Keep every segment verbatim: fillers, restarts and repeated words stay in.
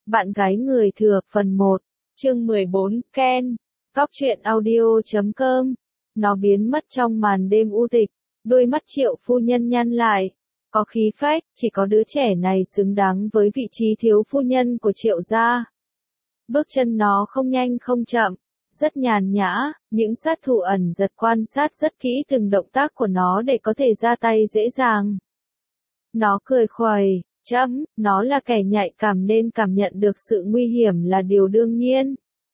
Bạn gái người thừa phần một, chương mười bốn, Ken, Góc truyện audio chấm com. Nó biến mất trong màn đêm u tịch, đôi mắt Triệu phu nhân nhăn lại. Có khí phách, chỉ có đứa trẻ này xứng đáng với vị trí thiếu phu nhân của Triệu gia. Bước chân nó không nhanh không chậm, rất nhàn nhã, những sát thủ ẩn giật quan sát rất kỹ từng động tác của nó để có thể ra tay dễ dàng. Nó cười khuầy, chấm, nó là kẻ nhạy cảm nên cảm nhận được sự nguy hiểm là điều đương nhiên.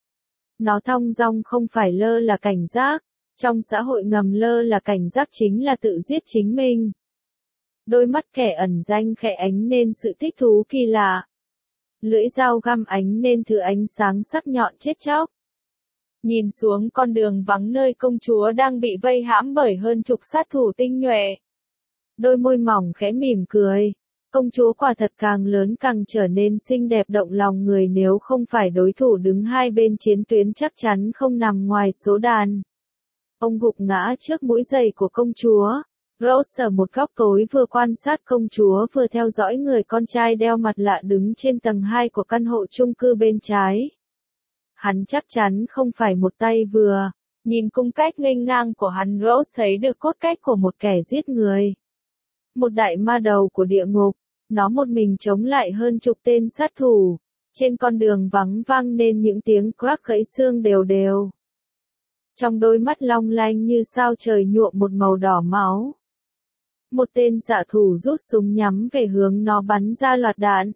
Nó thong dong không phải lơ là cảnh giác, trong xã hội ngầm lơ là cảnh giác chính là tự giết chính mình. Đôi mắt kẻ ẩn danh khẽ ánh nên sự thích thú kỳ lạ. Lưỡi dao găm ánh nên thứ ánh sáng sắc nhọn chết chóc. Nhìn xuống con đường vắng nơi công chúa đang bị vây hãm bởi hơn chục sát thủ tinh nhuệ. Đôi môi mỏng khẽ mỉm cười. Công chúa quả thật càng lớn càng trở nên xinh đẹp động lòng người, nếu không phải đối thủ đứng hai bên chiến tuyến chắc chắn không nằm ngoài số đàn. Ông gục ngã trước mũi giày của công chúa. Rose ở một góc tối vừa quan sát công chúa vừa theo dõi người con trai đeo mặt lạ đứng trên tầng hai của căn hộ chung cư bên trái. Hắn chắc chắn không phải một tay vừa. Nhìn cung cách nghênh ngang của hắn, Rose thấy được cốt cách của một kẻ giết người. Một đại ma đầu của địa ngục. Nó một mình chống lại hơn chục tên sát thủ. Trên con đường vắng vang nên những tiếng crack gãy xương đều đều. Trong đôi mắt long lanh như sao trời nhuộm một màu đỏ máu. Một tên xạ thủ rút súng nhắm về hướng nó bắn ra loạt đạn.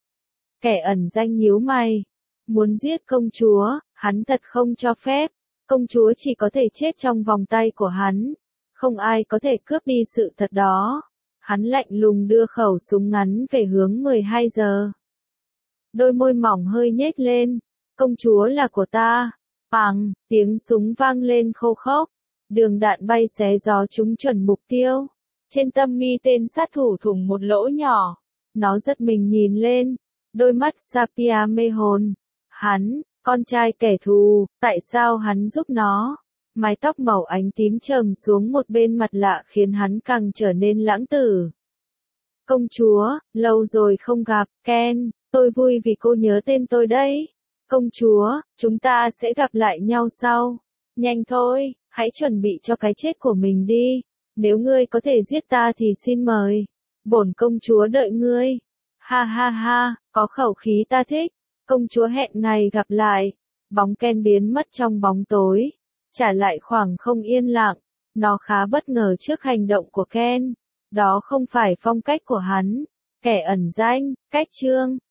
Kẻ ẩn danh nhíu mày. Muốn giết công chúa, hắn thật không cho phép. Công chúa chỉ có thể chết trong vòng tay của hắn. Không ai có thể cướp đi sự thật đó. Hắn lạnh lùng đưa khẩu súng ngắn về hướng mười hai giờ. Đôi môi mỏng hơi nhếch lên. Công chúa là của ta. Pằng, tiếng súng vang lên khô khốc. Đường đạn bay xé gió trúng chuẩn mục tiêu. Trên tâm mi tên sát thủ thủng một lỗ nhỏ. Nó giật mình nhìn lên. Đôi mắt Sapia mê hồn. Hắn, con trai kẻ thù, tại sao hắn giúp nó? Mái tóc màu ánh tím trầm xuống một bên mặt lạ khiến hắn càng trở nên lãng tử. Công chúa, lâu rồi không gặp, Ken, tôi vui vì cô nhớ tên tôi đấy. Công chúa, chúng ta sẽ gặp lại nhau sau. Nhanh thôi, hãy chuẩn bị cho cái chết của mình đi. Nếu ngươi có thể giết ta thì xin mời. Bổn công chúa đợi ngươi. Ha ha ha, có khẩu khí ta thích. Công chúa hẹn ngày gặp lại. Bóng Ken biến mất trong bóng tối. Trả lại khoảng không yên lặng. Nó khá bất ngờ trước hành động của Ken. Đó không phải phong cách của hắn. Kẻ ẩn danh, cách chương.